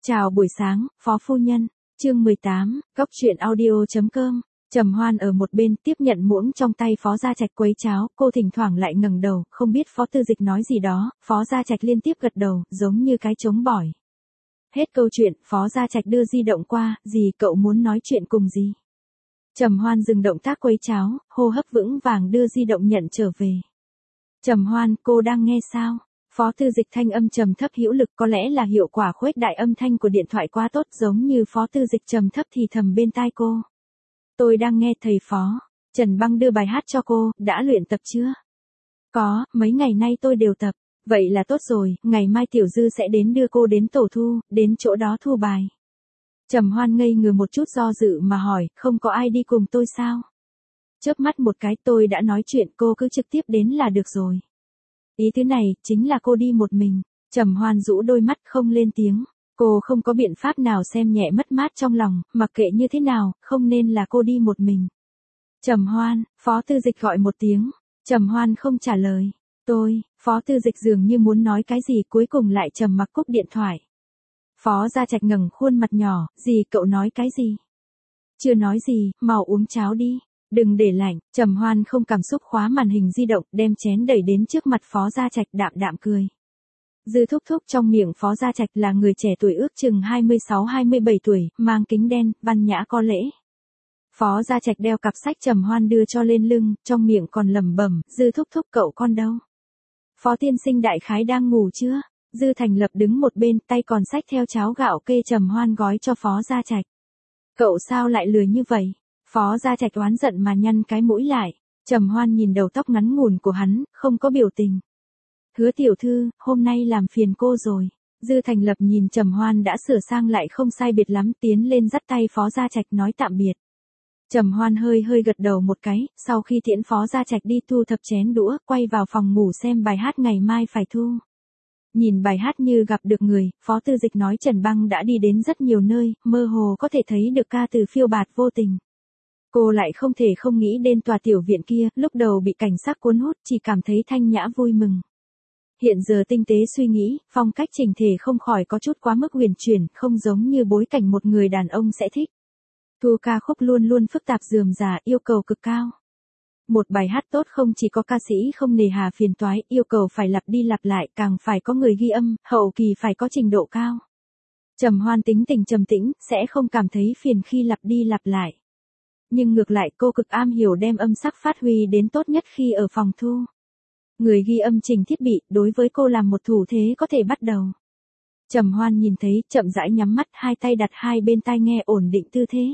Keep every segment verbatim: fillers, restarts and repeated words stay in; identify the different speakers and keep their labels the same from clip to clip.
Speaker 1: Chào buổi sáng, Phó phu nhân. Chương mười tám, Cốc truyện audio.com. Trầm Hoan ở một bên tiếp nhận muỗng trong tay Phó Gia Trạch quấy cháo, cô thỉnh thoảng lại ngẩng đầu, không biết Phó Tư Dịch nói gì đó, Phó Gia Trạch liên tiếp gật đầu, giống như cái trống bỏi. Hết câu chuyện, Phó Gia Trạch đưa di động qua, gì cậu muốn nói chuyện cùng gì? Trầm Hoan dừng động tác quấy cháo, hô hấp vững vàng đưa di động nhận trở về. Trầm Hoan, cô đang nghe sao? Phó Tư Dịch thanh âm trầm thấp hữu lực, có lẽ là hiệu quả khuếch đại âm thanh của điện thoại quá tốt, giống như Phó Tư Dịch trầm thấp thì thầm bên tai cô. Tôi đang nghe thầy Phó. Trần Băng đưa bài hát cho cô, đã luyện tập chưa? Có, mấy ngày nay tôi đều tập. Vậy là tốt rồi, ngày mai Tiểu Dư sẽ đến đưa cô đến tổ thu, đến chỗ đó thu bài. Trầm Hoan ngây người một chút do dự mà hỏi, không có ai đi cùng tôi sao? Chớp mắt một cái, tôi đã nói chuyện, cô cứ trực tiếp đến là được rồi. Ý thứ này, chính là cô đi một mình. Trầm Hoan rũ đôi mắt không lên tiếng. Cô không có biện pháp nào xem nhẹ mất mát trong lòng, mặc kệ như thế nào, không nên là cô đi một mình. Trầm Hoan, Phó Tư Dịch gọi một tiếng. Trầm Hoan không trả lời. Tôi, Phó Tư Dịch dường như muốn nói cái gì, cuối cùng lại trầm mặc cúp điện thoại. Phó Gia Trạch ngẩng khuôn mặt nhỏ, gì cậu nói cái gì? Chưa nói gì, mau uống cháo đi. Đừng để lạnh. Trầm Hoan không cảm xúc khóa màn hình di động, đem chén đẩy đến trước mặt Phó Gia Trạch, đạm đạm cười. Dư thúc thúc trong miệng Phó Gia Trạch là người trẻ tuổi ước chừng hai mươi sáu hai mươi bảy tuổi, mang kính đen, văn nhã có lễ. Phó Gia Trạch đeo cặp sách Trầm Hoan đưa cho lên lưng, trong miệng còn lẩm bẩm, Dư thúc thúc cậu con đâu? Phó tiên sinh đại khái đang ngủ chưa? Dư Thành Lập đứng một bên, tay còn xách theo cháo gạo kê Trầm Hoan gói cho Phó Gia Trạch. Cậu sao lại lười như vậy? Phó Gia Trạch oán giận mà nhăn cái mũi lại. Trầm Hoan nhìn đầu tóc ngắn ngủn của hắn, không có biểu tình. Hứa tiểu thư, hôm nay làm phiền cô rồi. Dư Thành Lập nhìn Trầm Hoan đã sửa sang lại không sai biệt lắm, tiến lên dắt tay Phó Gia Trạch nói tạm biệt. Trầm Hoan hơi hơi gật đầu một cái, sau khi tiễn Phó Gia Trạch đi thu thập chén đũa, quay vào phòng ngủ xem bài hát ngày mai phải thu. Nhìn bài hát như gặp được người, Phó Tư Dịch nói Trần Băng đã đi đến rất nhiều nơi, mơ hồ có thể thấy được ca từ phiêu bạt vô tình. Cô lại không thể không nghĩ đến tòa tiểu viện kia, lúc đầu bị cảnh sát cuốn hút, chỉ cảm thấy thanh nhã vui mừng. Hiện giờ tinh tế suy nghĩ, phong cách chỉnh thể không khỏi có chút quá mức huyền chuyển, không giống như bối cảnh một người đàn ông sẽ thích. Thu ca khúc luôn luôn phức tạp rườm rà, yêu cầu cực cao. Một bài hát tốt không chỉ có ca sĩ không nề hà phiền toái, yêu cầu phải lặp đi lặp lại, càng phải có người ghi âm, hậu kỳ phải có trình độ cao. Trầm Hoan tính tình trầm tĩnh, sẽ không cảm thấy phiền khi lặp đi lặp lại. Nhưng ngược lại cô cực am hiểu đem âm sắc phát huy đến tốt nhất khi ở phòng thu. Người ghi âm chỉnh thiết bị, đối với cô làm một thủ thế có thể bắt đầu. Trầm Hoan nhìn thấy, chậm rãi nhắm mắt, hai tay đặt hai bên tai nghe ổn định tư thế.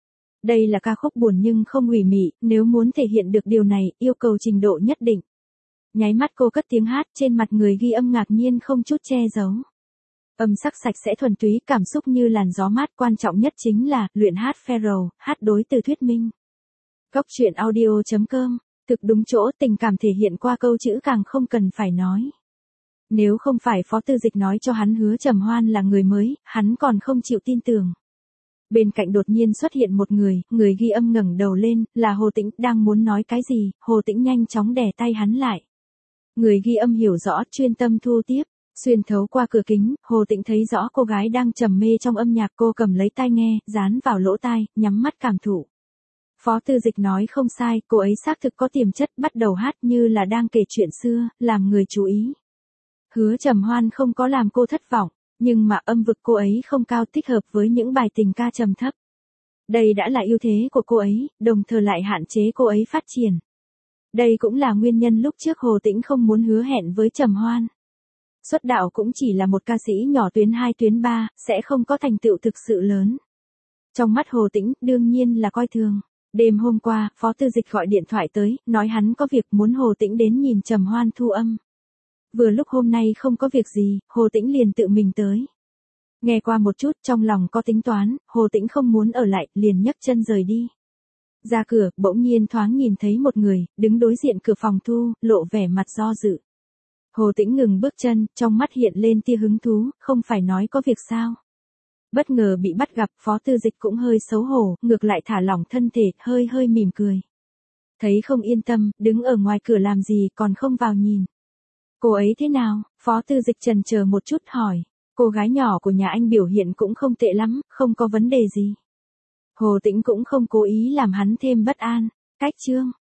Speaker 1: Đây là ca khúc buồn nhưng không ủy mị, nếu muốn thể hiện được điều này, yêu cầu trình độ nhất định. Nháy mắt cô cất tiếng hát, trên mặt người ghi âm ngạc nhiên không chút che giấu. Âm sắc sạch sẽ thuần túy, cảm xúc như làn gió mát, quan trọng nhất chính là, luyện hát Pharaoh, hát đối từ thuyết minh. Cốc truyện audio.com, thực đúng chỗ, tình cảm thể hiện qua câu chữ càng không cần phải nói. Nếu không phải Phó Tư Dịch nói cho hắn hứa Trầm Hoan là người mới, hắn còn không chịu tin tưởng. Bên cạnh đột nhiên xuất hiện một người, người ghi âm ngẩng đầu lên, là Hồ Tĩnh, đang muốn nói cái gì, Hồ Tĩnh nhanh chóng đè tay hắn lại. Người ghi âm hiểu rõ, chuyên tâm thu tiếp. Xuyên thấu qua cửa kính, Hồ Tĩnh thấy rõ cô gái đang trầm mê trong âm nhạc, cô cầm lấy tai nghe, dán vào lỗ tai, nhắm mắt cảm thụ. Phó Tư Dịch nói không sai, cô ấy xác thực có tiềm chất, bắt đầu hát như là đang kể chuyện xưa, làm người chú ý. Hứa Trầm Hoan không có làm cô thất vọng, nhưng mà âm vực cô ấy không cao, thích hợp với những bài tình ca trầm thấp. Đây đã là ưu thế của cô ấy, đồng thời lại hạn chế cô ấy phát triển. Đây cũng là nguyên nhân lúc trước Hồ Tĩnh không muốn hứa hẹn với Trầm Hoan. Xuất đạo cũng chỉ là một ca sĩ nhỏ tuyến hai tuyến ba, sẽ không có thành tựu thực sự lớn. Trong mắt Hồ Tĩnh, đương nhiên là coi thường. Đêm hôm qua, Phó Tư Dịch gọi điện thoại tới, nói hắn có việc muốn Hồ Tĩnh đến nhìn Trầm Hoan thu âm. Vừa lúc hôm nay không có việc gì, Hồ Tĩnh liền tự mình tới. Nghe qua một chút, trong lòng có tính toán, Hồ Tĩnh không muốn ở lại, liền nhấc chân rời đi. Ra cửa, bỗng nhiên thoáng nhìn thấy một người, đứng đối diện cửa phòng thu, lộ vẻ mặt do dự. Hồ Tĩnh ngừng bước chân, trong mắt hiện lên tia hứng thú, không phải nói có việc sao. Bất ngờ bị bắt gặp, Phó Tư Dịch cũng hơi xấu hổ, ngược lại thả lỏng thân thể, hơi hơi mỉm cười. Thấy không yên tâm, đứng ở ngoài cửa làm gì còn không vào nhìn. Cô ấy thế nào? Phó Tư Dịch chần chờ một chút hỏi. Cô gái nhỏ của nhà anh biểu hiện cũng không tệ lắm, không có vấn đề gì. Hồ Tĩnh cũng không cố ý làm hắn thêm bất an. Cách chương